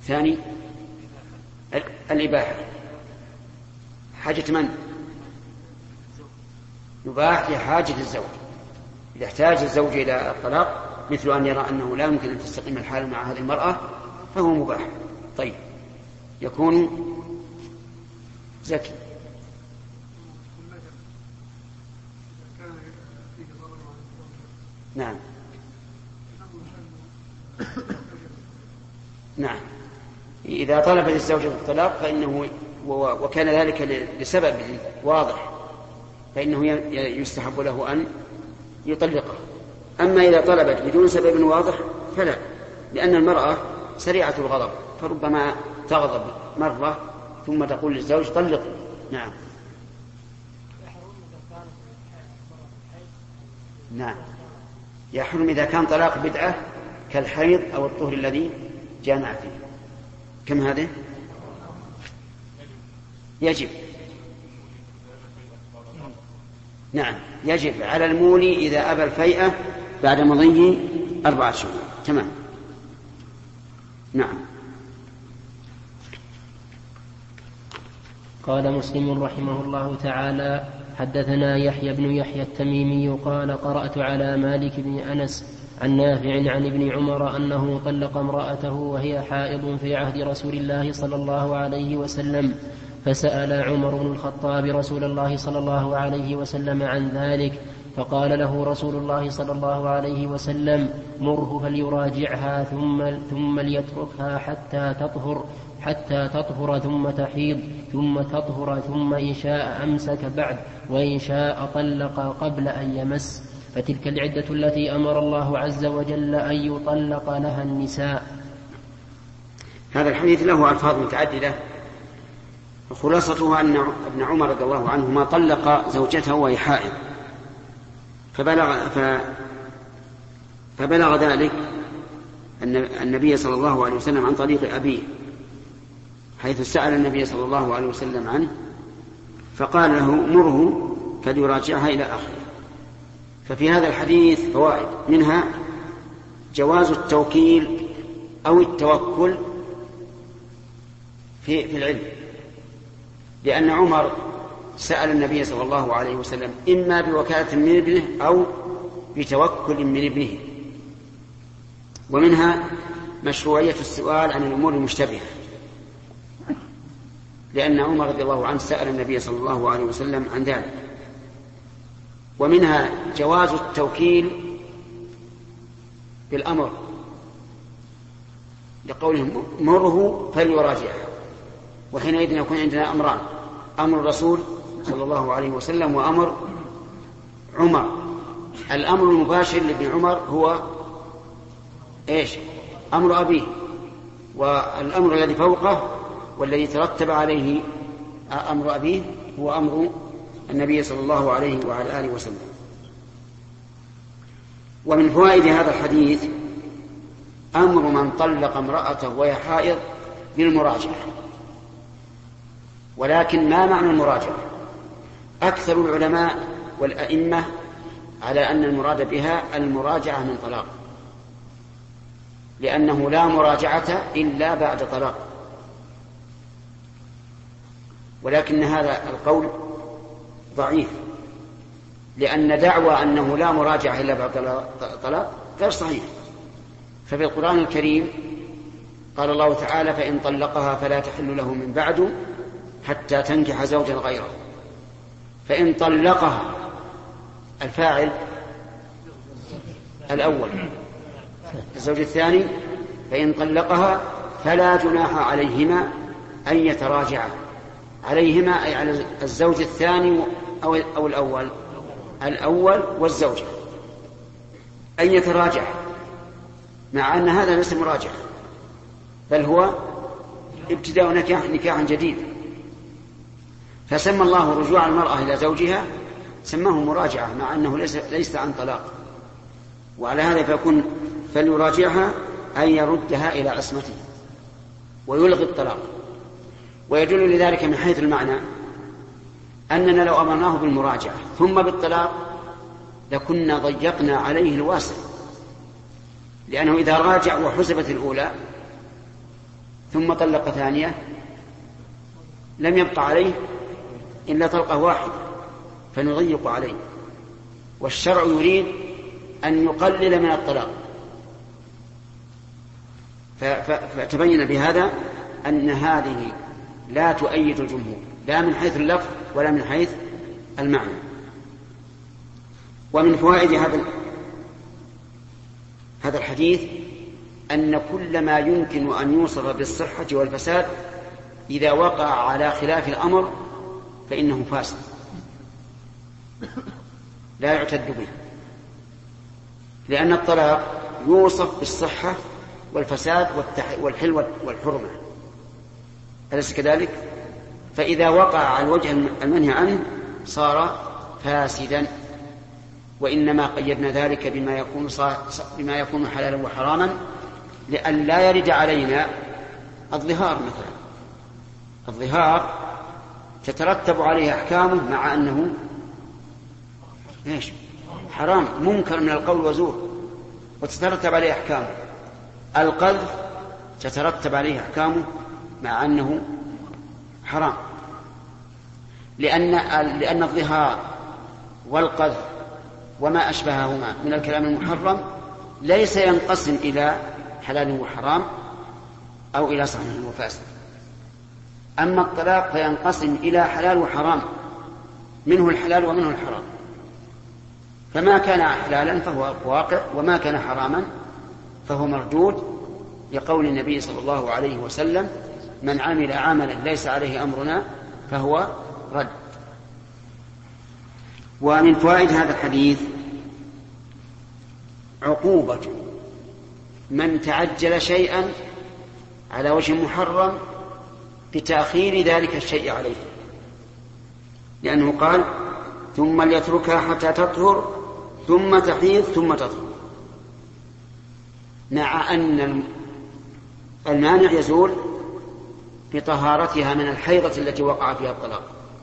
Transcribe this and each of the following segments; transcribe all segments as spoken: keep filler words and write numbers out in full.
ثاني الإباحة. حاجة من؟ يباح لحاجة الزوج. إذا احتاج الزوج إلى الطلاق مثل أن يرى أنه لا يمكن أن تستقيم الحال مع هذه المرأة فهو مباح. طيب يكون زكي. نعم نعم إذا طلبت الزوجة الطلاق فإنه وكان ذلك لسبب واضح فإنه يستحب له أن يطلقه. أما إذا طلبت بدون سبب واضح فلا، لأن المرأة سريعة الغضب فربما تغضب مرة ثم تقول للزوج طلق. نعم نعم يحرم إذا كان طلاق بدعة كالحيض أو الطهر الذي جامع فيه. كم هذا؟ يجب. نعم يجب على المولي إذا أبى الفيئة بعد مضي أربعة شهور. تمام. نعم. قال مسلم رحمه الله تعالى: حدثنا يحيى بن يحيى التميمي قال: قرأت على مالك بن أنس عن نافع عن ابن عمر أنه طلق امرأته وهي حائض في عهد رسول الله صلى الله عليه وسلم، فسأل عمر بن الخطاب رسول الله صلى الله عليه وسلم عن ذلك، فقال له رسول الله صلى الله عليه وسلم: مره فليراجعها ثم, ثم ليتركها حتى تطهر حتى تطهر ثم تحيض ثم تطهر ثم إن شاء أمسك بعد وإن شاء طلق قبل أن يمس، فتلك العدة التي أمر الله عز وجل أن يطلق لها النساء. هذا الحديث له ألفاظ متعددة، خلاصتها أن ابن عمر رضي الله عنهما طلق زوجته وهي حائض، فبلغ, ف... فبلغ ذلك أن النبي صلى الله عليه وسلم عن طريق أبيه، حيث سأل النبي صلى الله عليه وسلم عنه فقال له: مره فليراجعها إلى آخره. ففي هذا الحديث فوائد، منها جواز التوكيل أو التوكل في, في العلم، لأن عمر سأل النبي صلى الله عليه وسلم إما بوكالة من ابنه أو بتوكل من ابنه. ومنها مشروعية السؤال عن الأمور المشتبهة، لأن عمر رضي الله عنه سأل النبي صلى الله عليه وسلم عن ذلك. ومنها جواز التوكيل بالأمر، لقولهم مره فليراجعها، وحينئذ يكون عندنا أمران: أمر الرسول صلى الله عليه وسلم وأمر عمر. الأمر المباشر لابن عمر هو إيش؟ أمر أبيه، والأمر الذي فوقه والذي ترتب عليه أمر أبيه هو أمر النبي صلى الله عليه وعلى آله وسلم. ومن فوائد هذا الحديث أمر من طلق امرأته وهي حائض بالمراجعة. ولكن ما معنى المراجعة؟ أكثر العلماء والأئمة على أن المراد بها المراجعة من طلاق، لأنه لا مراجعة إلا بعد طلاق. ولكن هذا القول ضعيف، لأن دعوى أنه لا مراجعة إلا بعد طلاق غير صحيح. ففي القرآن الكريم قال الله تعالى: فإن طلقها فلا تحل له من بعد حتى تنكح زوجا غيره. فإن طلقها، الفاعل الأول، الزوج الثاني. فإن طلقها فلا جناح عليهما أن يتراجعا. عليهما أي على الزوج الثاني أو, أو الأول الأول والزوجة أن يتراجع، مع أن هذا ليس مراجعة، بل هو ابتداء نكاح نكاحا جديد. فسمى الله رجوع المرأة إلى زوجها سماه مراجعة، مع أنه ليس, ليس عن طلاق. وعلى هذا فيكون فليراجعها أن يردها إلى عصمته ويلغي الطلاق. ويدل لذلك من حيث المعنى أننا لو أمرناه بالمراجعة ثم بالطلاق لكنا ضيقنا عليه الواسع، لأنه إذا راجع وحسبت الأولى ثم طلق ثانية لم يبقى عليه إلا طلقة واحدة فنضيق عليه. والشرع يريد أن يقلل من الطلاق، فتبين بهذا أن هذه لا تؤيد الجمهور لا من حيث اللفظ ولا من حيث المعنى. ومن فوائد هذا هذا الحديث أن كل ما يمكن أن يوصف بالصحة والفساد إذا وقع على خلاف الأمر فإنه فاسد لا يعتد به، لأن الطلاق يوصف بالصحة والفساد والحل والحرمة، أليس كذلك؟ فإذا وقع على الوجه المنهي عنه صار فاسدا. وإنما قيدنا ذلك بما يكون, بما يكون حلالا وحراما لئلا يرد علينا الظهار مثلا. الظهار تترتب عليه أحكامه مع أنه إيش؟ حرام منكر من القول وزور، وتترتب عليه أحكامه. القذف تترتب عليه أحكامه مع أنه حرام، لأن لأن الظهار والقذف وما أشبههما من الكلام المحرم ليس ينقسم إلى حلال وحرام أو إلى صحيح وفاسد. أما الطلاق فينقسم إلى حلال وحرام، منه الحلال ومنه الحرام، فما كان حلالا فهو واقع وما كان حراما فهو مردود، لقول النبي صلى الله عليه وسلم: من عمل عملا ليس عليه أمرنا فهو رد. ومن فوائد هذا الحديث عقوبة من تعجل شيئا على وجه محرم بتأخير ذلك الشيء عليه، لأنه قال: ثم ليتركها حتى تطهر ثم تحيض ثم تطهر، مع أن المانع يزول بطهارتها من الحيضة التي وقع فيها الطلاق.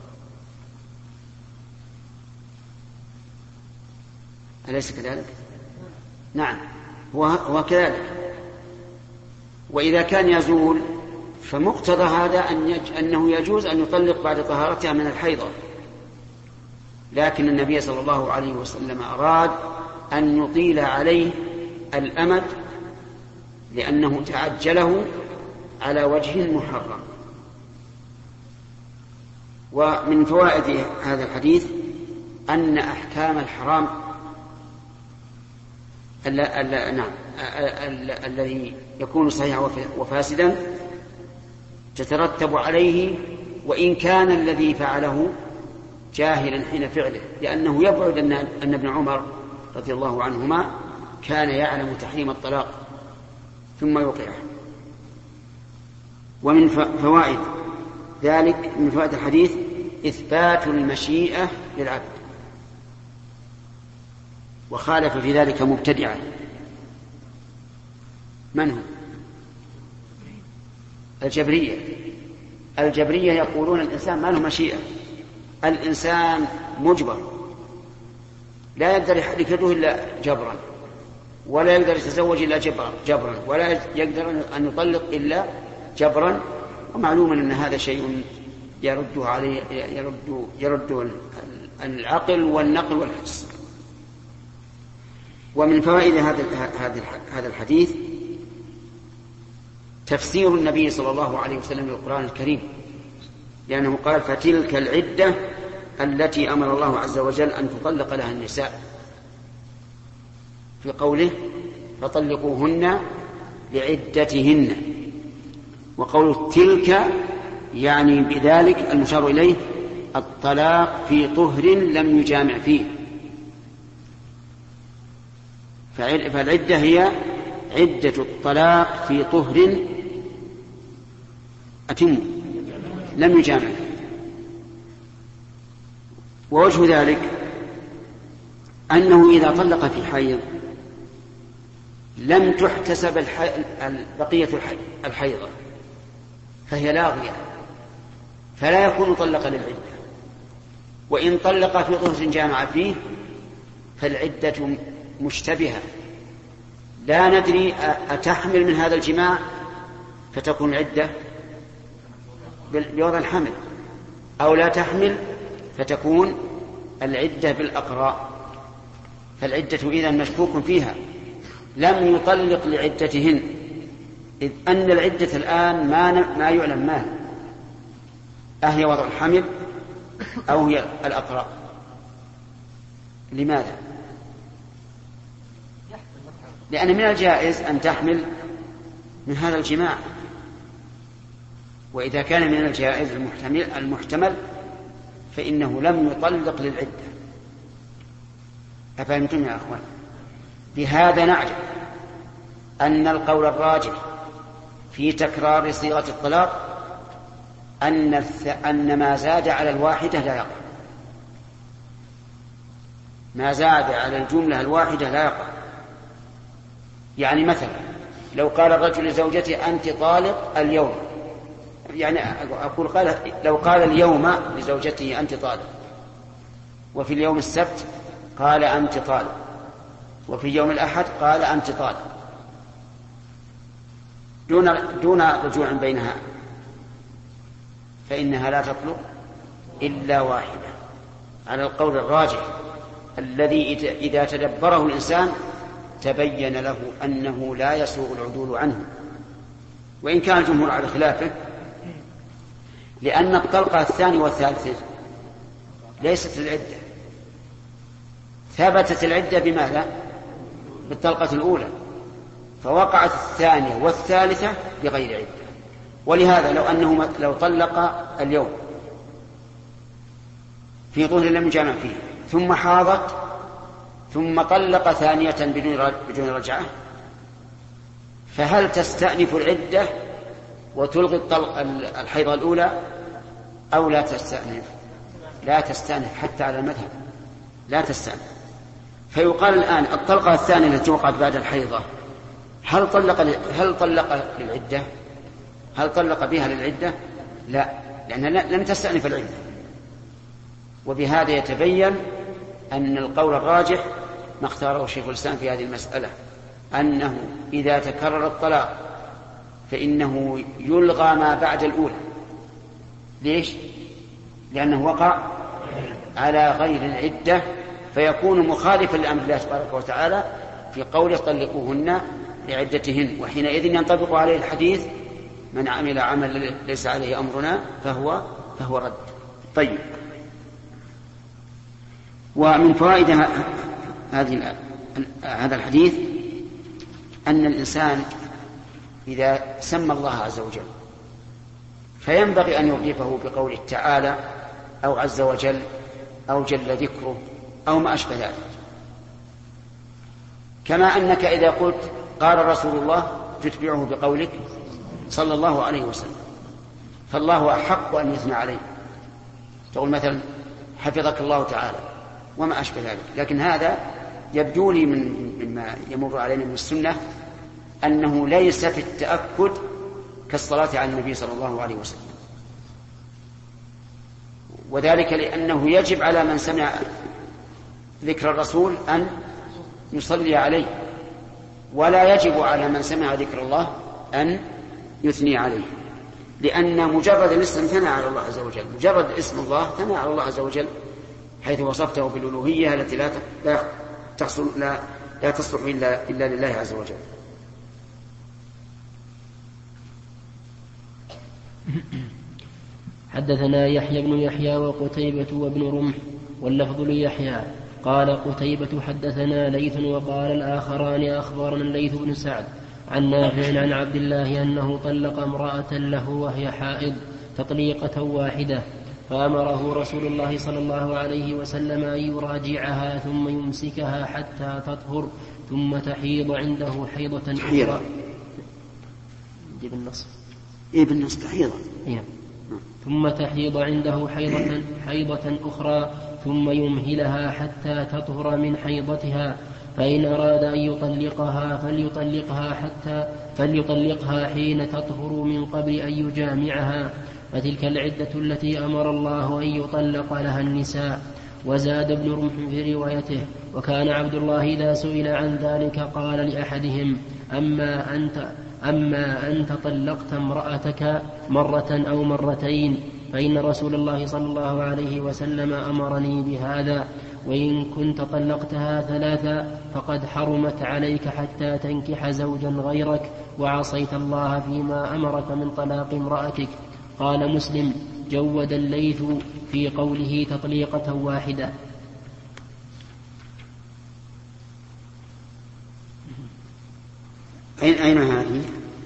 أليس كذلك؟ نعم هو كذلك. وإذا كان يزول فمقتضى هذا أن يج... أنه يجوز أن يطلق بعد طهارتها من الحيضة، لكن النبي صلى الله عليه وسلم أراد أن يطيل عليه الأمد لأنه تعجله على وجه محرم. ومن فوائد هذا الحديث أن أحكام الحرام نعم الذي يكون صحيحا وفاسدا تترتب عليه وإن كان الذي فعله جاهلا حين فعله، لأنه يبعد أن ابن عمر رضي الله عنهما كان يعلم تحريم الطلاق ثم يوقعه. ومن فوائد ذلك من فوائد الحديث إثبات المشيئة للعبد، وخالف في ذلك مبتدعا. من هم؟ الجبرية. الجبرية يقولون الإنسان ما له مشيئة، الإنسان مجبر، لا يقدر يحرك يده إلا جبرا، ولا يقدر يتزوج إلا جبرا، ولا يقدر أن يطلق إلا جبرا. ومعلوم أن هذا شيء يرد عليه يرد يرد العقل والنقل والحس. ومن فوائد هذا هذا الحديث تفسير النبي صلى الله عليه وسلم للقرآن الكريم، لأنه قال: فتلك العدة التي أمر الله عز وجل أن تطلق لها النساء، في قوله: فطلقوهن لعدتهن. وقول تلك يعني بذلك المشار إليه الطلاق في طهر لم يجامع فيه، فالعدة هي عدة الطلاق في طهر أتم لم يجامع. ووجه ذلك أنه إذا طلق في حيض لم تحتسب الحي... بقية الحي... الحيضة فهي لاغية، فلا يكون طلق للعدة. وإن طلق في طهر جامع فيه فالعدة مشتبهة، لا ندري أتحمل من هذا الجماع فتكون العدة بوضع الحمل، أو لا تحمل فتكون العدة بالأقراء. فالعدة إذا مشكوك فيها، لم يطلق لعدتهن، إذ أن العدة الآن ما, ما يعلم ما أهي وضع الحمل أو هي الأقراء. لماذا؟ لأن من الجائز أن تحمل من هذا الجماع، وإذا كان من الجائز المحتمل, المحتمل فإنه لم يطلق للعدة. أفهمتم يا أخوان؟ بهذا نعلم أن القول الراجح في تكرار صيغة الطلاق أن, أن ما زاد على الواحدة لا يقع، ما زاد على الجملة الواحدة لا يقع. يعني مثلا لو قال الرجل لزوجته أنت طالق اليوم، يعني أقول قال لو قال اليوم لزوجته أنت طالق، وفي اليوم السبت قال أنت طالق، وفي يوم الأحد قال أنت طالق، دون دون رجوع بينها، فإنها لا تطلق إلا واحدة على القول الراجح الذي إذا تدبره الإنسان تبين له أنه لا يسوغ العدول عنه، وإن كان الجمهور على خلافه، لأن الطلقة الثانية والثالثة ليست العدة، ثبتت العدة بماذا؟ بالطلقة الأولى، فوقعت الثانية والثالثة بغير عدة. ولهذا لو أنه لو طلق اليوم في طهر لم يجامع فيه ثم حاضت ثم طلق ثانية بدون رجعة، فهل تستأنف العدة وتلغي الطلق الحيضة الأولى أو لا تستأنف؟ لا تستأنف حتى على المذهب، لا تستأنف. فيقال الآن الطلقة الثانية التي وقعت بعد الحيضة هل طلق هل طلق للعدة؟ هل طلق بها للعدة؟ لا، لأنها لم تستأنف العدة. وبهذا يتبين أن القول الراجح ما اختاره شيخ الإسلام في هذه المسألة، أنه إذا تكرر الطلاق فإنه يلغى ما بعد الأولى. ليش؟ لأنه وقع على غير العدة، فيكون مخالفا لأمر الله تبارك وتعالى في قوله طلقوهن لعدتهن، وحينئذ ينطبق عليه الحديث من عمل عمل ليس عليه أمرنا فهو فهو رد. طيب، ومن فوائد هذه هذا الحديث أن الإنسان إذا سمى الله عز وجل فينبغي أن يضيفه بقوله تعالى أو عز وجل أو جل ذكره أو ما أشبه ذلك، كما أنك إذا قلت قال رسول الله تتبعه بقولك صلى الله عليه وسلم، فالله أحق أن يثنى عليه، تقول مثلا حفظك الله تعالى وما أشبه ذلك. لكن هذا يبدو لي من مما يمر علينا من السنة أنه ليس في التأكد كالصلاة على النبي صلى الله عليه وسلم، وذلك لأنه يجب على من سمع ذكر الرسول أن يصلي عليه، ولا يجب على من سمع ذكر الله أن يثني عليه، لأن مجرد الاسم ثنى على الله عز وجل، مجرد اسم الله ثنى على الله عز وجل، حيث وصفته بالألوهية التي لا تصل لا لا تصلح إلا إلا لله عز وجل. حدثنا يحيى بن يحيى وقتيبة وابن رمح واللفظ ليحيى قال قتيبة حدثنا ليث وقال الآخران أخبرنا الليث بن سعد عن نافع عن عبد الله أنه طلق امرأة له وهي حائض تطليقة واحدة، فأمره رسول الله صلى الله عليه وسلم أن يراجعها ثم يمسكها حتى تطهر ثم تحيض عنده حيضة أخرى. دي بالنص إيه بالنص تحيض إيه. ثم تحيض عنده حيضة, حيضة أخرى ثم يمهلها حتى تطهر من حيضتها، فإن أراد أن يطلقها فليطلقها حتى فليطلقها حين تطهر من قبل أن يجامعها، فتلك العدة التي أمر الله أن يطلق لها النساء. وزاد ابن رمح في روايته وكان عبد الله إذا سئل عن ذلك قال لأحدهم أما أنت, أما أنت طلقت امرأتك مرة أو مرتين فإن رسول الله صلى الله عليه وسلم أمرني بهذا، وإن كنت طلقتها ثلاثا فقد حرمت عليك حتى تنكح زوجا غيرك وعصيت الله فيما أمرك من طلاق امرأتك. قال مسلم: جود الليث في قوله تطليقة واحدة. أين أين هذه؟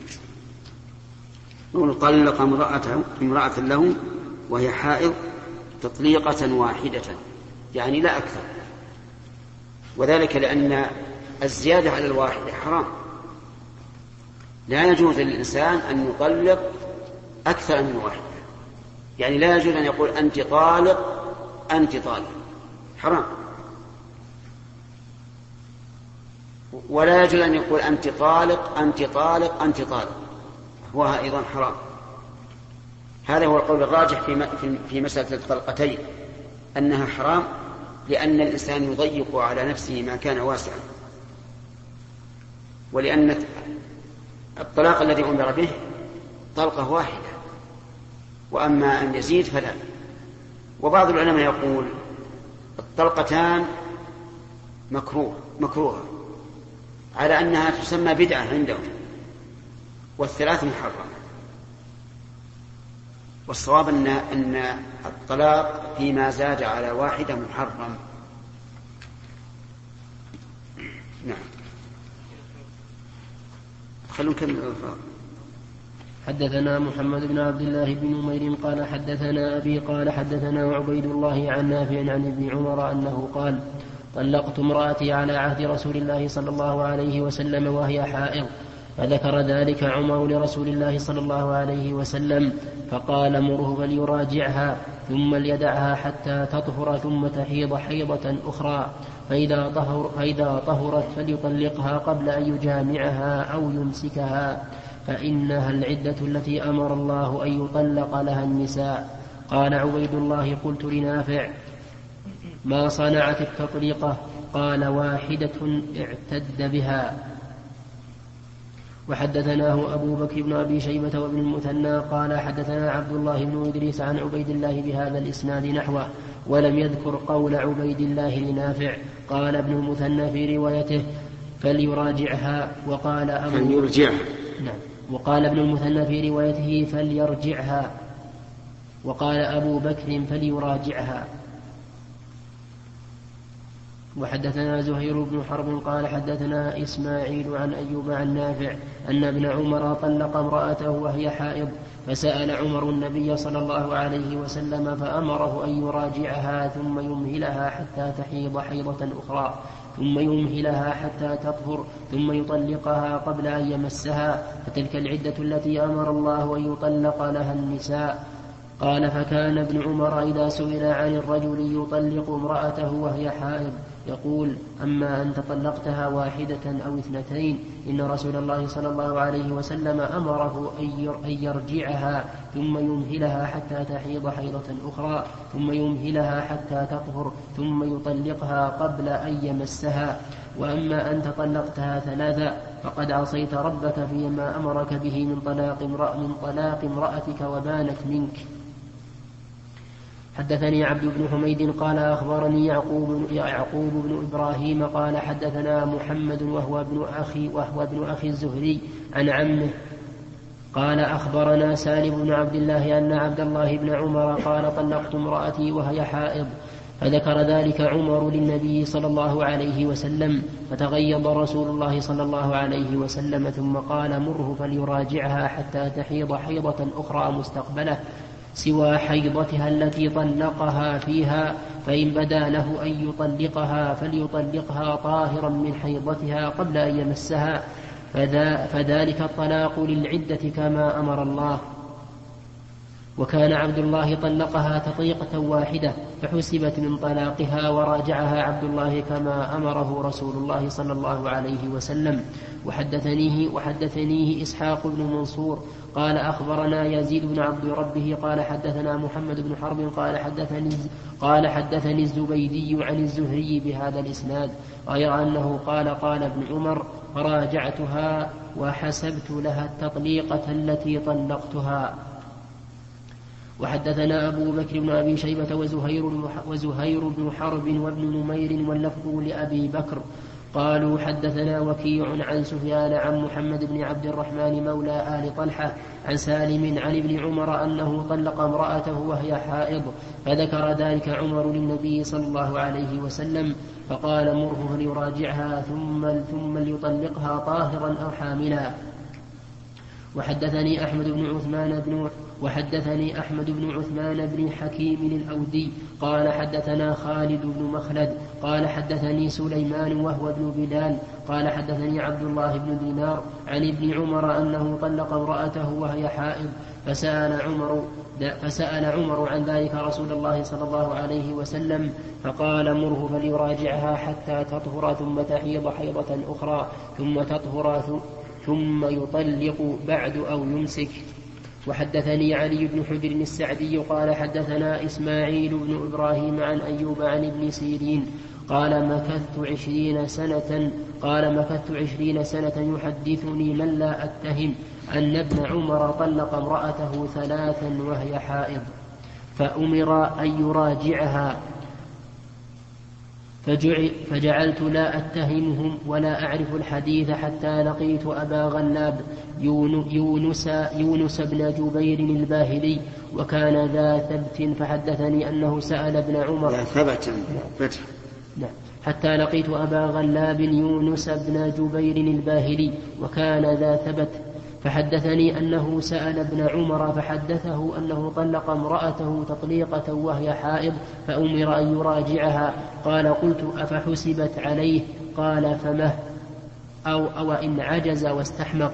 نقول طلق امرأة امرأة له وهي حائض تطليقة واحدة، يعني لا أكثر، وذلك لأن الزيادة على الواحدة حرام. لا يجوز للإنسان أن يطلق أكثر من واحدة، يعني لا يجوز أن يقول أنت طالق أنت طالق، حرام. ولا يجوز أن يقول أنت طالق أنت طالق أنت طالق، هو أيضا حرام. هذا هو القول الراجح في مسألة الطلقتين، أنها حرام، لأن الإنسان يضيق على نفسه ما كان واسعا، ولأن الطلاق الذي أمر به طلقة واحدة، وأما أن يزيد فلا. وبعض العلماء يقول الطلقتان مكروه مكروهة على أنها تسمى بدعة عندهم، والثلاث محرمة. والصواب أن أن الطلاق فيما زاد على واحدة محرم. نعم. خلونا نكمل الألفاظ. حدثنا محمد بن عبد الله بن نمير قال حدثنا أبي قال حدثنا عبيد الله عن نافع عن ابن عمر أنه قال: طلقت امرأتي على عهد رسول الله صلى الله عليه وسلم وهي حائض، فذكر ذلك عمر لرسول الله صلى الله عليه وسلم فقال: مره فليراجعها ثم ليدعها حتى تطهر ثم تحيض حيضة أخرى، فإذا, طهر فإذا طهرت فليطلقها قبل أن يجامعها أو يمسكها، فإنها العدة التي أمر الله أن يطلق لها النساء. قال عبيد الله: قلت لنافع: ما صنعت التطليقة؟ قال: واحدة اعتد بها. وحدثناه أبو بكر بن أبي شيبة وابن المثنى قال حدثنا عبد الله بن إدريس عن عبيد الله بهذا الإسناد نحوه، ولم يذكر قول عبيد الله لنافع. قال ابن المثنى في روايته: فليراجعها. وقال أبو فليرجعها. نعم. وقال ابن المثنى في روايته: فليرجعها. وقال أبو بكر: فليراجعها. وحدثنا زهير بن حرب قال حدثنا إسماعيل عن أيوب عن نافع أن ابن عمر طلق امرأته وهي حائض، فسأل عمر النبي صلى الله عليه وسلم فأمره أن يراجعها ثم يمهلها حتى تحيض حيضة أخرى، ثم يمهلها حتى تطهر، ثم يطلقها قبل أن يمسها، فتلك العدة التي أمر الله أن يطلق لها النساء. قال: فكان ابن عمر إذا سئل عن الرجل يطلق امرأته وهي حائض يقول: أما أنت طلقتها واحدة أو اثنتين، إن رسول الله صلى الله عليه وسلم أمره أن يرجعها ثم يمهلها حتى تحيض حيضة أخرى، ثم يمهلها حتى تطهر، ثم يطلقها قبل أن يمسها. وأما أنت طلقتها ثلاثا فقد عصيت ربك فيما أمرك به من طلاق امرأ من طلاق امرأتك وبانت منك. حدثني عبد بن حميد قال أخبرني يعقوب, يعقوب بن إبراهيم قال حدثنا محمد وهو ابن أخي, وهو ابن أخي الزهري عن عمه قال أخبرنا سالم بن عبد الله أن عبد الله بن عمر قال: طلقت امرأتي وهي حائض، فذكر ذلك عمر للنبي صلى الله عليه وسلم، فتغيظ رسول الله صلى الله عليه وسلم ثم قال: مره فليراجعها حتى تحيض حيضة أخرى مستقبله سوى حيضتها التي طلقها فيها، فإن بدا له أن يطلقها فليطلقها طاهرا من حيضتها قبل أن يمسها، فذلك الطلاق للعدة كما أمر الله. وكان عبد الله طلقها تطليقة واحدة فحسبت من طلاقها وراجعها عبد الله كما أمره رسول الله صلى الله عليه وسلم. وحدثنيه, وحدثنيه إسحاق بن منصور قال أخبرنا يزيد بن عبد ربه قال حدثنا محمد بن حرب قال حدثني, قال حدثني الزبيدي عن الزهري بهذا الإسناد غير أنه قال قال ابن عمر فراجعتها وحسبت لها التطليقة التي طلقتها. وحدثنا أبو بكر بن أبي شيبة وزهير, وزهير بن حرب وابن نمير واللفظ لأبي بكر قالوا حدثنا وكيع عن سفيان عن محمد بن عبد الرحمن مولى آل طلحة عن سالم عن ابن عمر أنه طلق امرأته وهي حائض فذكر ذلك عمر للنبي صلى الله عليه وسلم فقال مره فليراجعها ثم, ثم ليطلقها طاهرا أو حاملا. وحدثني أحمد بن عثمان بن وحدثني أحمد بن عثمان بن حكيم الأودي قال حدثنا خالد بن مخلد قال حدثني سليمان وهو ابن بلال قال حدثني عبد الله بن دينار عن ابن عمر أنه طلق امرأته وهي حائض فسأل عمر, فسأل عمر عن ذلك رسول الله صلى الله عليه وسلم فقال مره فليراجعها حتى تطهر ثم تحيض حيضة أخرى ثم تطهر ثم يطلق بعد أو يمسك. وحدثني علي بن حجر السعدي قال حدثنا إسماعيل بن إبراهيم عن أيوب عن ابن سيرين قال مكثت عشرين سنة قال مكثت عشرين سنة يحدثني من لا أتهم أن ابن عمر طلق امرأته ثلاثا وهي حائض فأمر أن يراجعها فجعلت لا أتهمهم ولا أعرف الحديث حتى لقيت أبا غلاب يونس, يونس بن جبير الباهلي وكان ذا ثبت فحدثني أنه سأل ابن عمر ثبت فتح نعم حتى لقيت أبا غلاب يونس بن جبير الباهلي وكان ذا ثبت فحدثني أنه سأل ابن عمر فحدثه أنه طلق امرأته تطليقة وهي حائض فأمر أن يراجعها قال قلت أفحسبت عليه قال فمه أو, أو إن عجز واستحمق.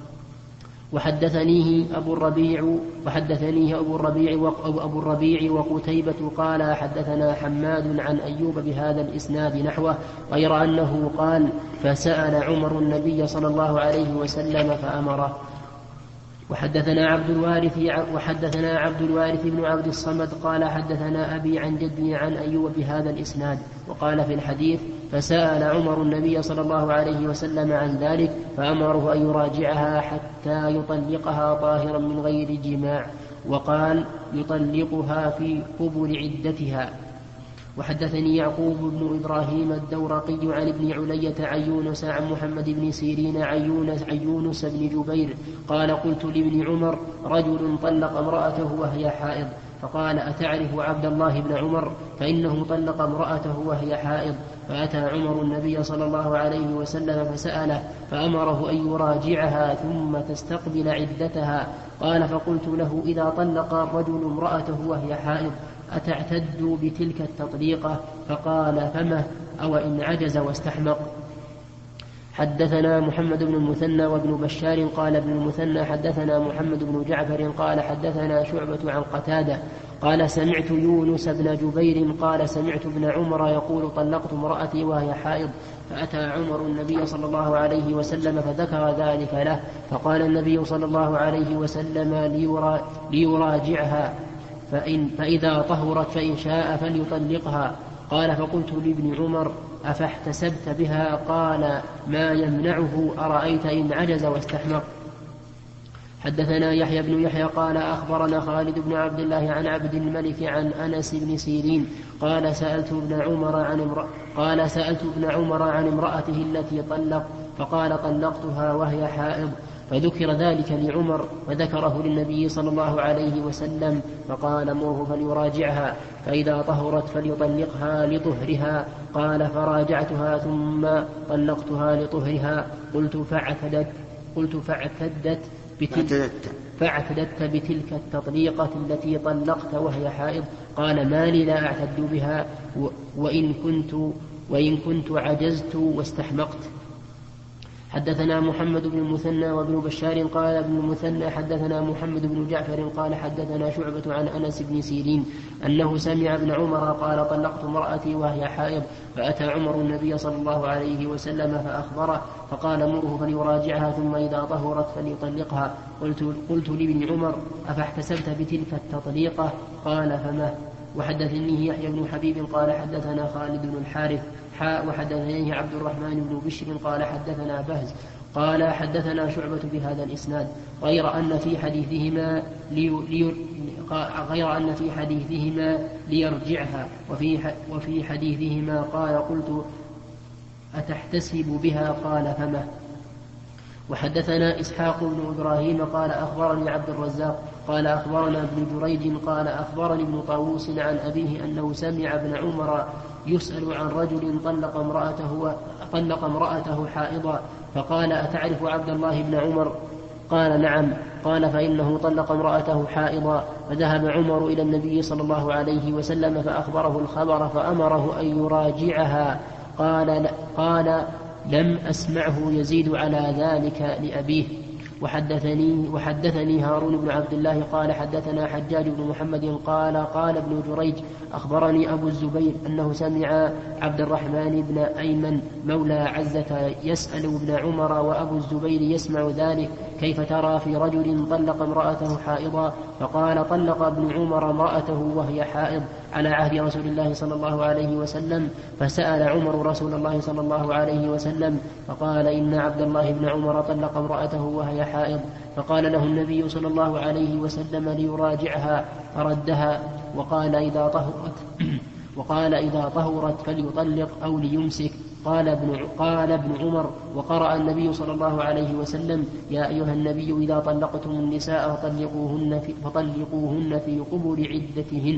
وحدثنيه أبو الربيع وحدثنيه أبو الربيع وأبو الربيع وقتيبة قال حدثنا حماد عن أيوب بهذا الإسناد نحوه غير أنه قال فسأل عمر النبي صلى الله عليه وسلم فأمره. وحدثنا عبد الوارث وحدثنا عبد الوارث بن عبد الصمد قال حدثنا أبي عن جدي عن أيوب بهذا الإسناد وقال في الحديث فسأل عمر النبي صلى الله عليه وسلم عن ذلك فأمره أن يراجعها حتى يطلقها طاهرا من غير جماع وقال يطلقها في قبل عدتها. وحدثني يعقوب بن إبراهيم الدورقي عن ابن علية عن يونس عن محمد بن سيرين عن يونس, عن يونس بن جبير قال قلت لابن عمر رجل طلق امرأته وهي حائض فقال أتعرف عبد الله بن عمر فإنه طلق امرأته وهي حائض فأتى عمر النبي صلى الله عليه وسلم فسأله فأمره أن يراجعها ثم تستقبل عدتها قال فقلت له إذا طلق الرجل امرأته وهي حائض أتعتد بتلك التطليقة فقال فمه أو إن عجز واستحمق. حدثنا محمد بن المثنى وابن بشار قال ابن المثنى حدثنا محمد بن جعفر قال حدثنا شعبة عن قتادة قال سمعت يونس بن جبير قال سمعت ابن عمر يقول طلقت امرأتي وهي حائض فأتى عمر النبي صلى الله عليه وسلم فذكر ذلك له فقال النبي صلى الله عليه وسلم ليرا ليراجعها فإن فإذا طهرت فإن شاء فليطلقها قال فقلت لابن عمر أفاحتسبت بها قال ما يمنعه أرأيت إن عجز واستحمق. حدثنا يحيى بن يحيى قال أخبرنا خالد بن عبد الله عن عبد الملك عن أنس بن سيرين قال سألت ابن عمر عن امرأة قال سألت ابن عمر عن امرأته التي طلق فقال طلقتها وهي حائض فذكر ذلك لعمر وذكره للنبي صلى الله عليه وسلم فقال مره فليراجعها فإذا طهرت فليطلقها لطهرها قال فراجعتها ثم طلقتها لطهرها قلت فاعتدت قلت فاعتدت بتلك فاعتدت بتلك التطليقة التي طلقت وهي حائض قال ما لي لا أعتد بها وإن كنت وإن كنت عجزت واستحمقت. حدثنا محمد بن المثنى وابن بشار قال ابن المثنى حدثنا محمد بن جعفر قال حدثنا شعبة عن أنس بن سيرين أنه سمع ابن عمر قال طلقت امرأتي وهي حائض فأتى عمر النبي صلى الله عليه وسلم فأخبره فقال مره فليراجعها ثم إذا طهرت فليطلقها. قلت, قلت لابن عمر أفاحتسبت بتلك التطليقة؟ قال فما. وحدثني يحيى بن حبيب قال حدثنا خالد بن الحارث حاء وحدثني عبد الرحمن بن بشر قال حدثنا بهز قال حدثنا شعبة بهذا الإسناد غير أن في حديثهما لي لي غير أن في حديثهما ليرجعها وفي وفي حديثهما قال قلت أتحتسب بها؟ قال فما. وحدثنا إسحاق بن إبراهيم قال أخبرني عبد الرزاق قال أخبرنا ابن جريج قال أخبرني ابن طاووس عن أبيه أنه سمع ابن عمر يسأل عن رجل طلق امرأته, طلق امرأته حائضا فقال أتعرف عبد الله بن عمر؟ قال نعم. قال فإنه طلق امرأته حائضا. فذهب عمر إلى النبي صلى الله عليه وسلم فأخبره الخبر فأمره أن يراجعها. قال, قال لم أسمعه يزيد على ذلك لأبيه. وحدثني, وحدثني هارون بن عبد الله قال حدثنا حجاج بن محمد قال قال ابن جريج أخبرني أبو الزبير أنه سمع عبد الرحمن بن أيمن مولى عزة يسأل ابن عمر وأبو الزبير يسمع ذلك كيف ترى في رجل طلق امرأته حائضا؟ فقال طلق ابن عمر امرأته وهي حائض على عهد رسول الله صلى الله عليه وسلم. فسأل عمر رسول الله صلى الله عليه وسلم فقال إن عبد الله بن عمر طلق امرأته وهي حائض. فقال له النبي صلى الله عليه وسلم ليراجعها فردها وقال إذا طهرت وقال إذا طهرت فليطلق أو ليمسك. قال ابن, قال ابن عمر وقرأ النبي صلى الله عليه وسلم يا أيها النبي إذا طلقتم النساء فطلقوهن في, فطلقوهن في قبل عدتهن.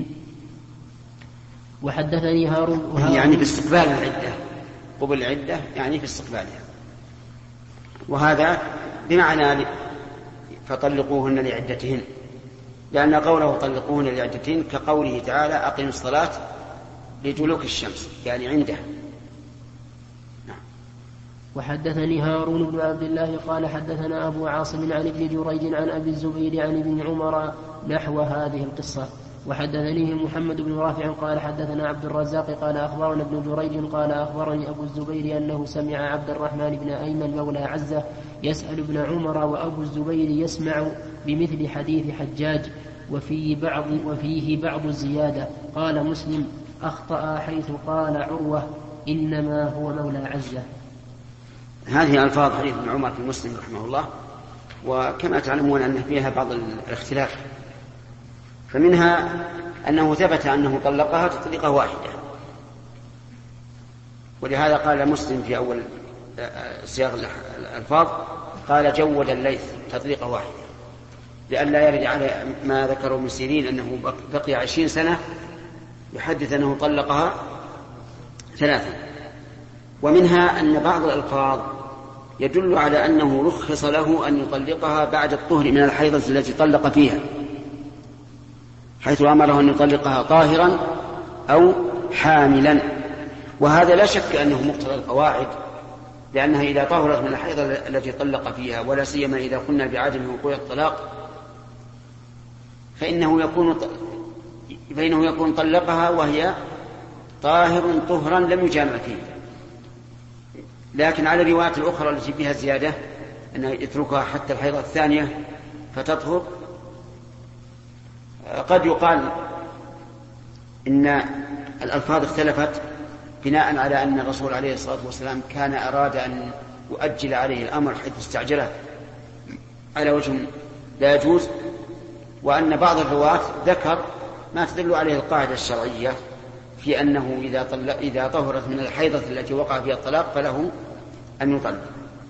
وحدثني هارون يعني في استقبال العدة، قبل العدة يعني في استقبالها، وهذا بمعنى فطلقوهن لعدتهن، لأن قوله طلقوهن لعدتهن كقوله تعالى أقم الصلاة لدلوك الشمس يعني عندها. نعم. وحدثني هارون بن عبد الله قال حدثنا أبو عاصم عن ابن جريج عن أبي الزبير عن ابن عمر نحو هذه القصة. وحدثني محمد بن رافع قال حدثنا عبد الرزاق قال أخبرنا ابن جريج قال أخبرني أبو الزبير أنه سمع عبد الرحمن بن أيمن مولى عزة يسأل ابن عمر وأبو الزبير يسمع بمثل حديث حجاج وفي بعض وفيه بعض الزيادة. قال مسلم أخطأ حيث قال عروة إنما هو مولى عزة. هذه ألفاظ حديث ابن عمر في مسلم رحمه الله، وكما تعلمون أن فيها بعض الاختلاف، فمنها أنه ثبت أنه طلقها تطليقة واحدة، ولهذا قال مسلم في أول سياق الألفاظ قال جود الليث تطليقة واحدة، لئلا يرد على ما ذكروا من سيرين أنه بقي عشرين سنة يحدث أنه طلقها ثلاثا. ومنها أن بعض الألفاظ يدل على أنه رخص له أن يطلقها بعد الطهر من الحيضة التي طلق فيها، حيث أمره أن يطلقها طاهرا أو حاملا، وهذا لا شك أنه مقتضى القواعد، لأنها إذا طهرت من الحيضة التي طلق فيها، ولا سيما إذا قلنا بعدم وقوع الطلاق، فإنه يكون فإنه يكون طلقها وهي طاهر طهرا لم يجامع فيه. لكن على الروايات الأخرى التي فيها زيادة أنه يتركها حتى الحيضة الثانية فتطهر، قد يقال إن الألفاظ اختلفت بناء على أن الرسول عليه الصلاة والسلام كان أراد أن يؤجل عليه الأمر حيث استعجله على وجه لا يجوز، وأن بعض الرواة ذكر ما تدل عليه القاعدة الشرعية في أنه إذا, طل... إذا طهرت من الحيضة التي وقع فيها الطلاق فله أن يطلق.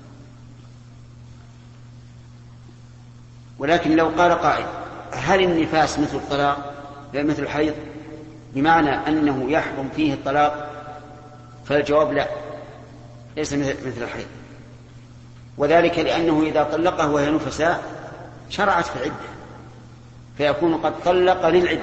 ولكن لو قال قائل هل النفاس مثل الطلاق مثل الحيض بمعنى أنه يحرم فيه الطلاق؟ فالجواب لا، ليس مثل الحيض، وذلك لأنه إذا طلقه وهي نفساء شرعت في العدة، فيكون قد طلق للعدة،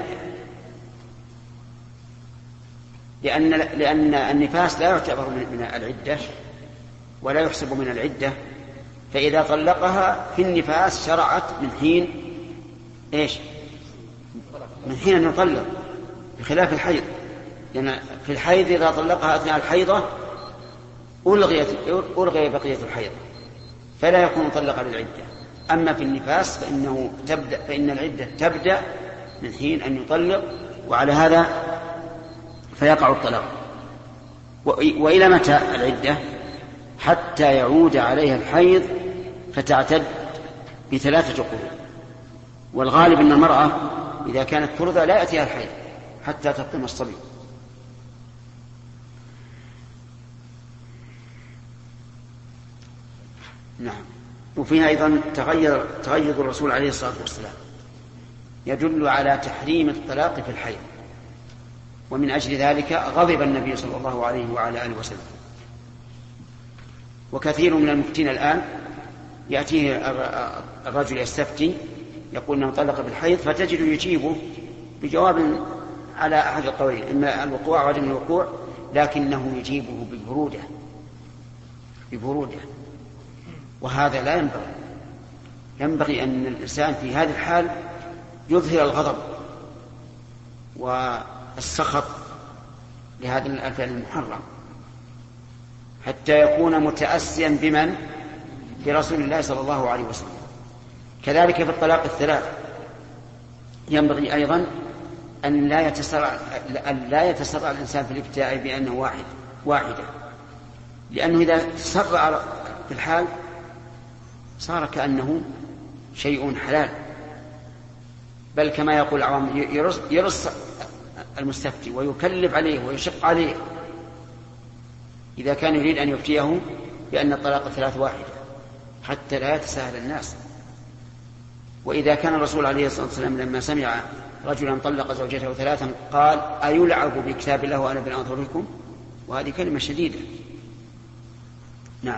لأن, لأن النفاس لا يعتبر من العدة ولا يحسب من العدة، فإذا طلقها في النفاس شرعت من حين إيش؟ من حين أن يطلق، بخلاف الحيض، لأن في الحيض إذا طلقها أثناء الحيضة ألغيت ألغي بقية الحيض فلا يكون مطلقا للعدة. أما في النفاس فإنه تبدأ فإن العدة تبدأ من حين أن يطلق، وعلى هذا فيقع الطلاق. وإلى متى العدة؟ حتى يعود عليها الحيض فتعتد بثلاثة قروء. والغالب أن المرأة إذا كانت ترضى لا يأتيها الحيض حتى تقيم الصبي. نعم. وفيها أيضا تغير تغير الرسول عليه الصلاة والسلام يدل على تحريم الطلاق في الحيض، ومن أجل ذلك غضب النبي صلى الله عليه وعلى آله وسلم. وكثير من المفتين الآن يأتيه الرجل يستفتي يقول أنه طلق بالحيض، فتجد يجيبه بجواب على أحد القولين، إما الوقوع أو عدم الوقوع، لكنه يجيبه ببرودة ببرودة وهذا لا ينبغي. ينبغي أن الإنسان في هذه الحال يظهر الغضب والسخط لهذا الفعل المحرم حتى يكون متأسيا بمن؟ برسول الله صلى الله عليه وسلم. كذلك في الطلاق الثلاث ينبغي أيضا أن لا يتسرع أن لا يتسرع الإنسان في الابتداء بأنه واحد واحدة، لأنه إذا تسرع في الحال صار كأنه شيء حلال، بل كما يقول العوام يرص, يرص المستفتي ويكلف عليه ويشق عليه إذا كان يريد أن يفتيه بأن الطلاق الثلاث واحدة حتى لا يتساهل الناس. وإذا كان الرسول عليه الصلاة والسلام لما سمع رجلا طلق زوجته ثلاثا قال أيلعب بكتاب الله وأنا بين أظهركم، وهذه كلمة شديدة. نعم.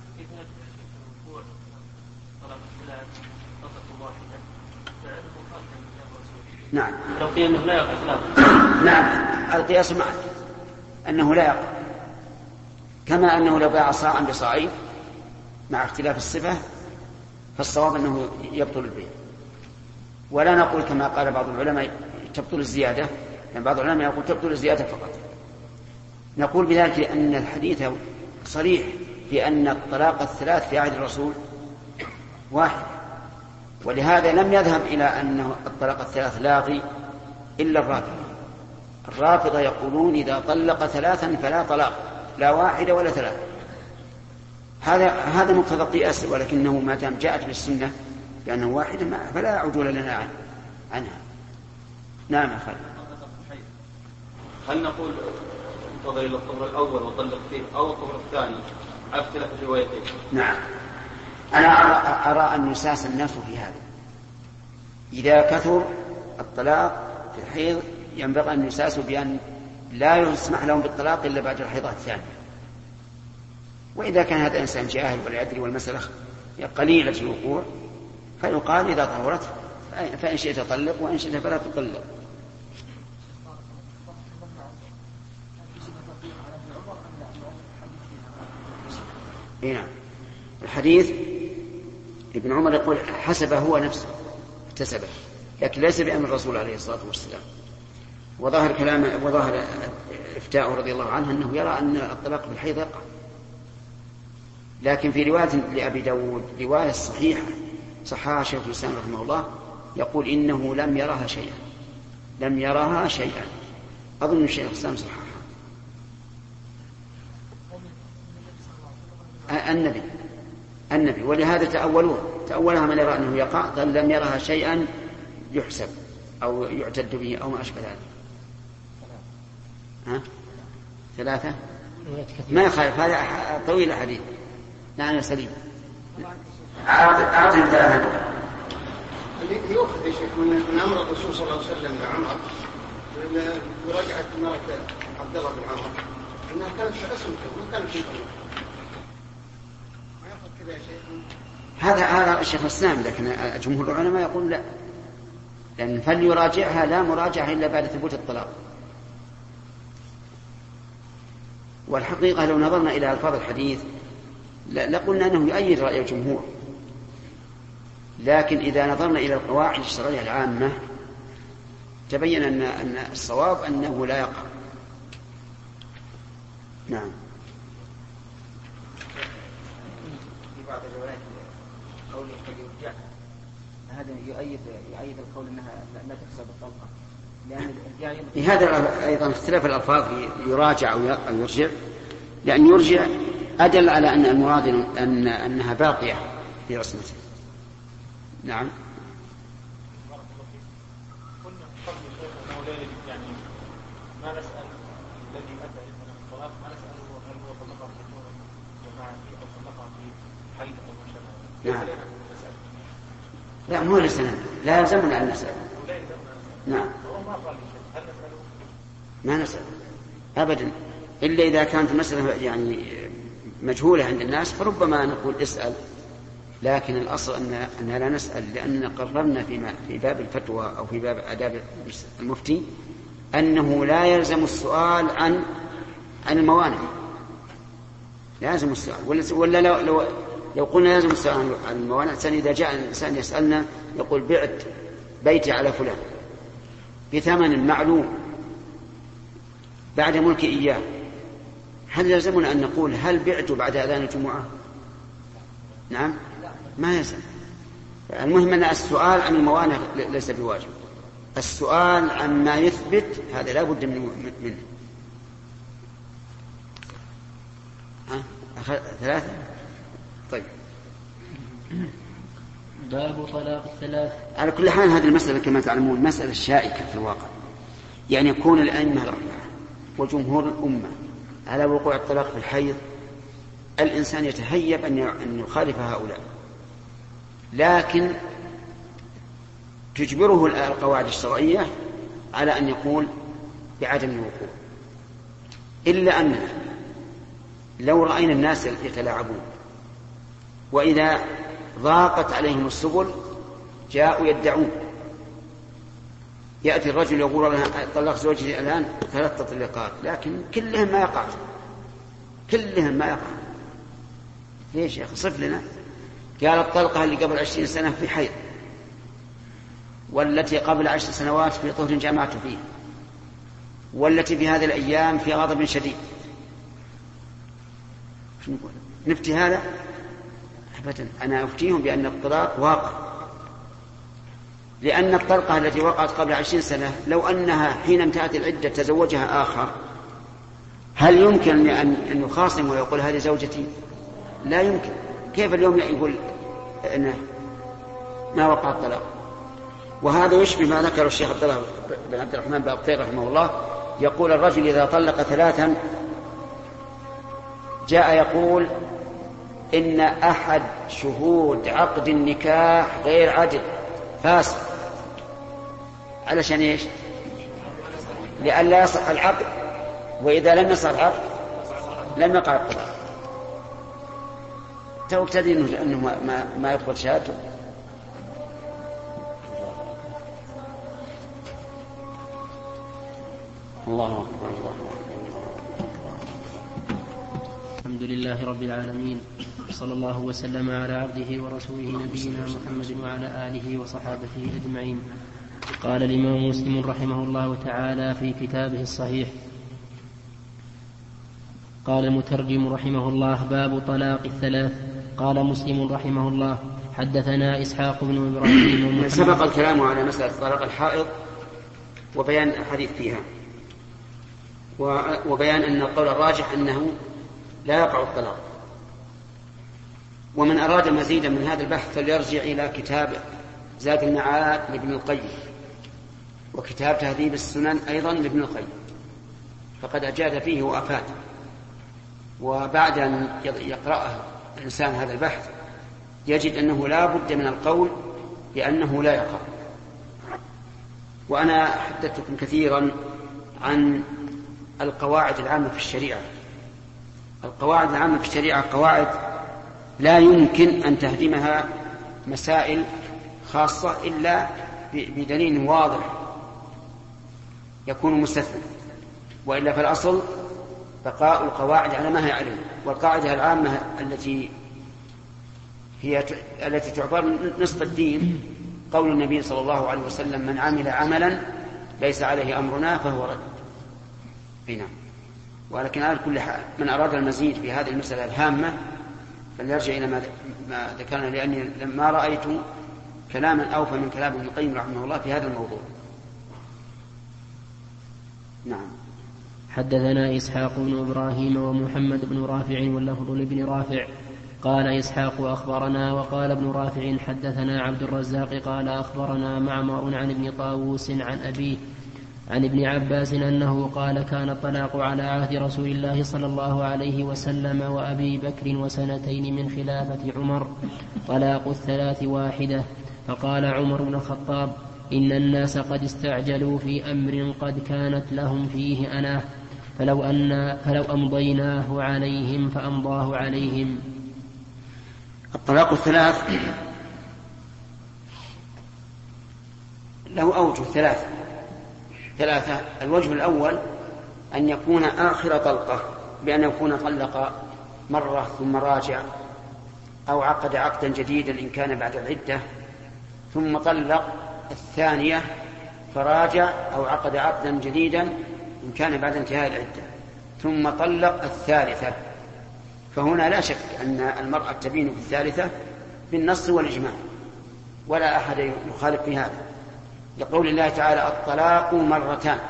نعم. لو قيل أنه لا يقع. نعم القياس معك أنه لا يقع، كما أنه لو باع صاعا بصاعين مع اختلاف الصفة فالصواب أنه يبطل البيع. ولا نقول كما قال بعض العلماء تبطل الزيادة، يعني بعض العلماء يقول تبطل الزيادة فقط. نقول بذلك أن الحديث صريح بأن الطلاق الثلاث في عهد الرسول واحد، ولهذا لم يذهب إلى أن الطلاق الثلاث لاغي إلا الرافضة. الرافضة يقولون إذا طلق ثلاثا فلا طلاق، لا واحدة ولا ثلاثة. هذا هذا مقتضى القياس، ولكنه ما دام جاءت بالسنة لأنه واحدة فلا عدول لنا عن عنها. نعم أخي. هل نقول انتظر إلى الطهر الأول وطلق فيه أو الطهر الثاني على اختلاف الروايتين؟ نعم. أنا أرى, أرى أن يساس الناس في هذا. إذا كثر الطلاق في الحيض ينبغي أن يساسوا بأن لا يسمح لهم بالطلاق إلا بعد الحيضة الثانية. وإذا كان هذا الإنسان جاهل ولا يدري والمسألة قليلة الوقوع فيقال إذا طهرت فإن شئت طلق وإن شئت فلا تطلق. نعم. الحديث ابن عمر يقول حسبه هو نفسه اكتسبه، لكن ليس بأمر الرسول عليه الصلاة والسلام. وظاهر كلام وظاهر إفتاءه رضي الله عنه أنه يرى أن الطلاق بالحيض يقع. لكن في رواية لأبي داود رواية صحيحة صححها شيخ الإسلام رحمه الله يقول إنه لم يرها شيئا لم يرها شيئا أظن الشيخ الإسلام صححها. النبي النبي ولهذا تأولوه تأولها من يرى أنه يقع قال لم يرها شيئا يحسب أو يعتد به أو ما أشبه ذلك. ها؟ ثلاثة ما يخالف، هذا طويل الحديث. نعم يا سليم. أعطي ثلاثة. اللي يؤخذ يا شيخ من أمر الرسول صلى الله عليه وسلم لعمر برجعة مرة عبد الله بن عمر أنها كانت تأسمك ما كانت تنقل. ما يأخذ كذا يا شيخ. هذا هذا الشيخ الإسلام، لكن جمهور العلماء يقول لا، لأن فليراجعها لا مراجعة إلا بعد ثبوت الطلاق. والحقيقة لو نظرنا إلى ألفاظ الحديث لقلنا أنه يؤيد رأي الجمهور، لكن إذا نظرنا إلى القواعد الشرعية العامة تبين أن أن الصواب أنه لا يقع. نعم. في بعض الروايات قوله قد يرجع، هذا يؤيد يؤيد القول أنها لا تحسب الطلقة، لأن الإرجاع هذا أيضا اختلاف الألفاظ يراجع أو يرجع، لأن يرجع أدل على أن المراد أن أنها باقية في عصمته. نعم. يعني ما نسأل الذي أتى من الطلاق ما نسأله هل هو طلقها في نور جماعة أو طلقها في حيض أو ما شابه. نعم. لا مو لسنا لا يلزمنا أن نسأل. نعم. ما قال هل نسأله؟ ما نسأل أبدا، إلا إذا كانت المسألة يعني مجهولة عند الناس فربما نقول اسأل، لكن الأصل أن أننا لا نسأل، لأننا قررنا فيما في باب الفتوى أو في باب آداب المفتي أنه لا يلزم السؤال عن عن الموانع، لازم السؤال. ولا لو لو, لو قلنا لازم السؤال عن الموانع، إذا جاء الإنسان يسألنا يقول بعت بيتي على فلان بثمن معلوم بعد ملك إياه، هل يلزمنا أن نقول هل بعت بعد أذان الجمعة؟ نعم ما يلزم. المهم أن السؤال عن الموانع ليس بواجب، السؤال عن ما يثبت هذا لا بد منه. ها ثلاثة. طيب باب طلاق الثلاث. على كل حال هذه المسألة كما تعلمون مسألة شائكة في الواقع، يعني يكون الأئمة الأربعة وجمهور الأمة على وقوع الطلاق في الحيض، الإنسان يتهيب أن يخالف هؤلاء، لكن تجبره القواعد الشرعية على أن يقول بعدم الوقوع. إلا أننا لو رأينا الناس يتلاعبون وإذا ضاقت عليهم السبل جاءوا يدعون، يأتي الرجل يقول لها طلق زوجتي الآن ثلاثة طلقات، لكن كلهم ما يقع، كلهم ما يقع. ليش يا أخي؟ صف لنا. قال الطلقة اللي قبل عشرين سنة في حيض، والتي قبل عشر سنوات في طهر جامعت فيه، والتي في هذه الأيام في غضب شديد. شو نقول؟ نفتي هذا؟ أبدا. أنا أفتيهم بأن الطلاق واقع، لأن الطلقة التي وقعت قبل عشرين سنة لو أنها حين انتهت العدة تزوجها آخر، هل يمكن أن يخاصم ويقول هذه زوجتي؟ لا يمكن. كيف اليوم يقول إنه ما وقع الطلاق؟ وهذا يشبه ما ذكر الشيخ عبد الله بن عبد الرحمن بن أبطير رحمه الله، يقول الرجل إذا طلق ثلاثا جاء يقول إن أحد شهود عقد النكاح غير عادل فاسد. علشان إيش؟ لئلا يصح العقد، وإذا لم يصح العقد لم يقع الطلاق. تقتدي أنه ما, ما يدخل شهادته. الله أكبر. الله الحمد لله رب العالمين، صلى الله وسلم على عبده ورسوله نبينا محمد وعلى آله وصحابته أجمعين. قال الإمام مسلم رحمه الله تعالى في كتابه الصحيح، قال المترجم رحمه الله: باب طلاق الثلاث. قال مسلم رحمه الله: حدثنا إسحاق بن إبراهيم ومحمد. سبق الكلام على مسألة طلاق الحائض وبيان الحديث فيها، وبيان أن القول الراجح أنه لا يقع الطلاق. ومن أراد مزيدا من هذا البحث فليرجع إلى كتاب زاد المعاد لابن القيم، وكتاب تهذيب السنن أيضا لابن القيم، فقد أجاد فيه وأفاد. وبعد أن يقرأه الإنسان هذا البحث يجد أنه لا بد من القول بأنه لا يقع. وأنا حدثتكم كثيرا عن القواعد العامة في الشريعة. القواعد العامة في الشريعة قواعد لا يمكن أن تهدمها مسائل خاصة إلا بدليل واضح يكون مستثنى، وإلا فالأصل بقاء القواعد على ما هي عليه. والقاعدة العامة التي هي التي تعتبر نصف الدين قول النبي صلى الله عليه وسلم: من عمل عملا ليس عليه أمرنا فهو رد. هنا ولكن على كل حال من أراد المزيد في هذه المسألة الهامة فليرجع إلى ما ذكرنا، لأني لما رأيت كلاما أوفى من كلام ابن القيم رحمه الله في هذا الموضوع. نعم. حدثنا إسحاق بن إبراهيم ومحمد بن رافع واللفظ لابن رافع قال إسحاق أخبرنا، وقال ابن رافع حدثنا عبد الرزاق قال أخبرنا معمر عن ابن طاووس عن أبيه عن ابن عباس أنه قال: كان الطلاق على عهد رسول الله صلى الله عليه وسلم وأبي بكر وسنتين من خلافة عمر طلاق الثلاث واحدة. فقال عمر بن الخطاب: إن الناس قد استعجلوا في أمر قد كانت لهم فيه أناه، فلو, أن فلو أمضيناه عليهم فأمضاه عليهم. الطلاق الثلاث له أوجه ثلاثة ثلاثة الوجه الأول أن يكون آخر طلقة، بأن يكون طلق مرة ثم راجع، أو عقد عقدا جديدا إن كان بعد العدة، ثم طلق الثانية فراجع، أو عقد عقدا جديدا إن كان بعد انتهاء العدة، ثم طلق الثالثة. فهنا لا شك أن المرأة تبين في الثالثة بالنص والإجماع، ولا أحد يخالف في هذا، لقول الله تعالى: الطلاق مرتان،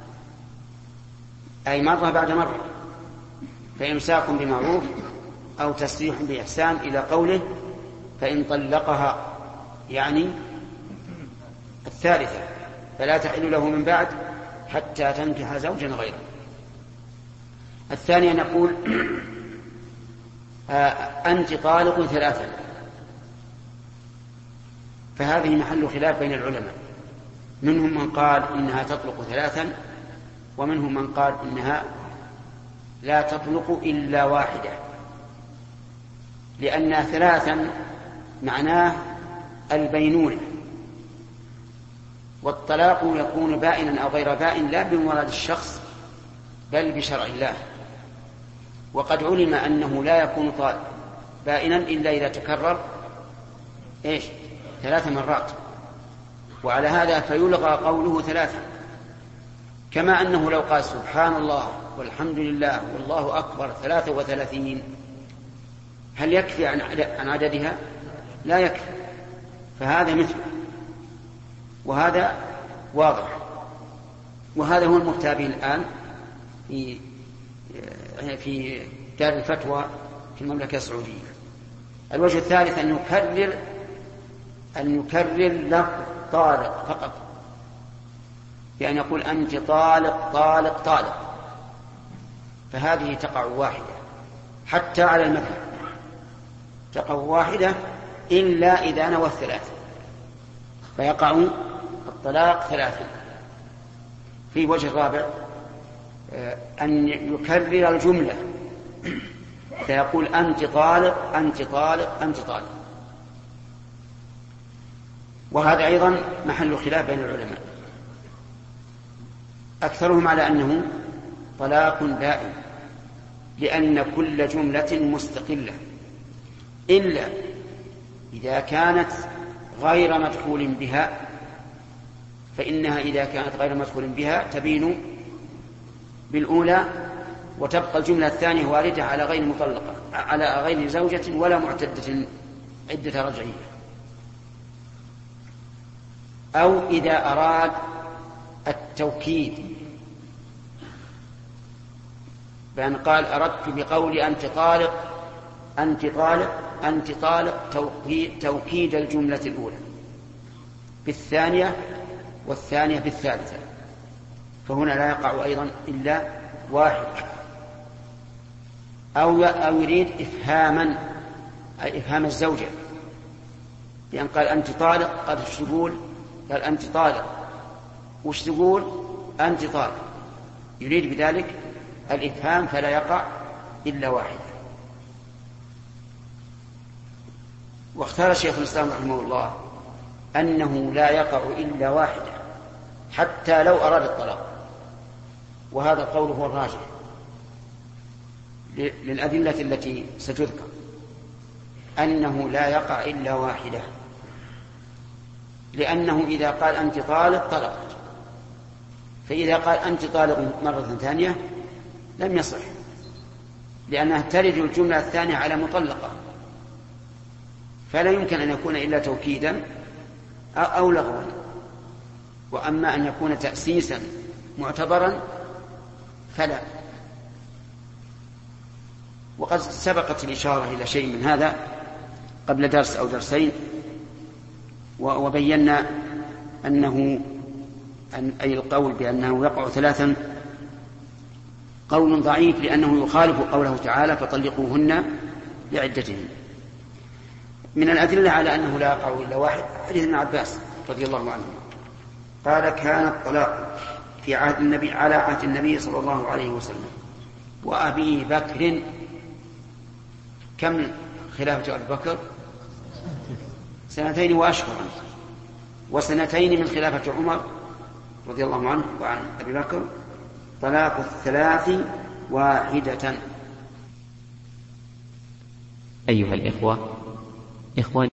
أي مرة بعد مرة، فإمساك بمعروف أو تسريح بإحسان، إلى قوله: فإن طلقها، يعني الثالثة، فلا تحل له من بعد حتى تنكح زوجا غيره. الثانية نقول: أنت طالق ثلاثا، فهذه محل خلاف بين العلماء، منهم من قال إنها تطلق ثلاثا، ومنهم من قال إنها لا تطلق إلا واحدة، لأن ثلاثا معناه البينونة، والطلاق يكون بائنا أو غير بائن لا بمراد الشخص بل بشرع الله. وقد علم أنه لا يكون طالق بائنا إلا إذا تكرر إيش؟ ثلاث مرات، وعلى هذا فيلغى قوله ثلاثة، كما أنه لو قال سبحان الله والحمد لله والله أكبر ثلاثة وثلاثين، هل يكفي عن عددها؟ لا يكفي، فهذا مثل، وهذا واضح، وهذا هو المفتى به الآن في في دار الفتوى في المملكة السعودية. الوجه الثالث أن يكرر أن يكرر لفظ طالق فقط، بأن يقول: أنت طالق طالق طالق، فهذه تقع واحدة حتى على المذهب، تقع واحدة إلا إذا نوى الثلاث، فيقع الطلاق ثلاثة. في وجه رابع أن يكرر الجملة، فيقول: أنت طالق أنت طالق أنت طالق، وهذا أيضا محل خلاف بين العلماء، أكثرهم على أنه طلاق بائن، لأن كل جملة مستقلة، إلا إذا كانت غير مدخول بها، فإنها إذا كانت غير مدخول بها تبين بالأولى، وتبقى الجملة الثانية واردة على غير مطلقة، على غير زوجة ولا معتدة عدة رجعية. أو إذا أراد التوكيد، بأن قال: أردت بقولي أنت طالق أنت طالق أنت طالق توكيد الجملة الأولى بالثانية والثانية بالثالثة، فهنا لا يقع أيضا إلا واحد. أو أو يريد إفهاما، أي إفهام الزوجة، بأن قال: أنت طالق، قال: وش تقول؟ قال: أنت طالق، وش تقول؟ أنت طالق، يريد بذلك الإفهام، فلا يقع إلا واحد. واختار شيخ الإسلام رحمه الله أنه لا يقع إلا واحدة حتى لو أراد الطلاق، وهذا القول هو الراجح، للأدلة التي ستذكر أنه لا يقع إلا واحدة، لأنه إذا قال أنت طالق طلقت، فإذا قال أنت طالق مرة ثانية لم يصح، لأنها ترد الجملة الثانية على مطلقة، فلا يمكن أن يكون إلا توكيدا أو لغوا. وأما أن يكون تأسيسا معتبرا فلا. وقد سبقت الإشارة إلى شيء من هذا قبل درس أو درسين، وبينا أنه أي القول بأنه يقع ثلاثا قول ضعيف، لأنه يخالف قوله تعالى فطلقوهن لعدتهن. من الأدلة على أنه لا يقع إلا واحد حديث ابن عباس رضي الله عنه قال كان الطلاق في عهد النبي على عهد النبي صلى الله عليه وسلم وأبي بكر. كم خلافة أبي بكر؟ سنتين وأشهرا، وسنتين من خلافة عمر رضي الله عنه وعن أبي بكر طلاق الثلاث واحدة. أيها الإخوة، إخوان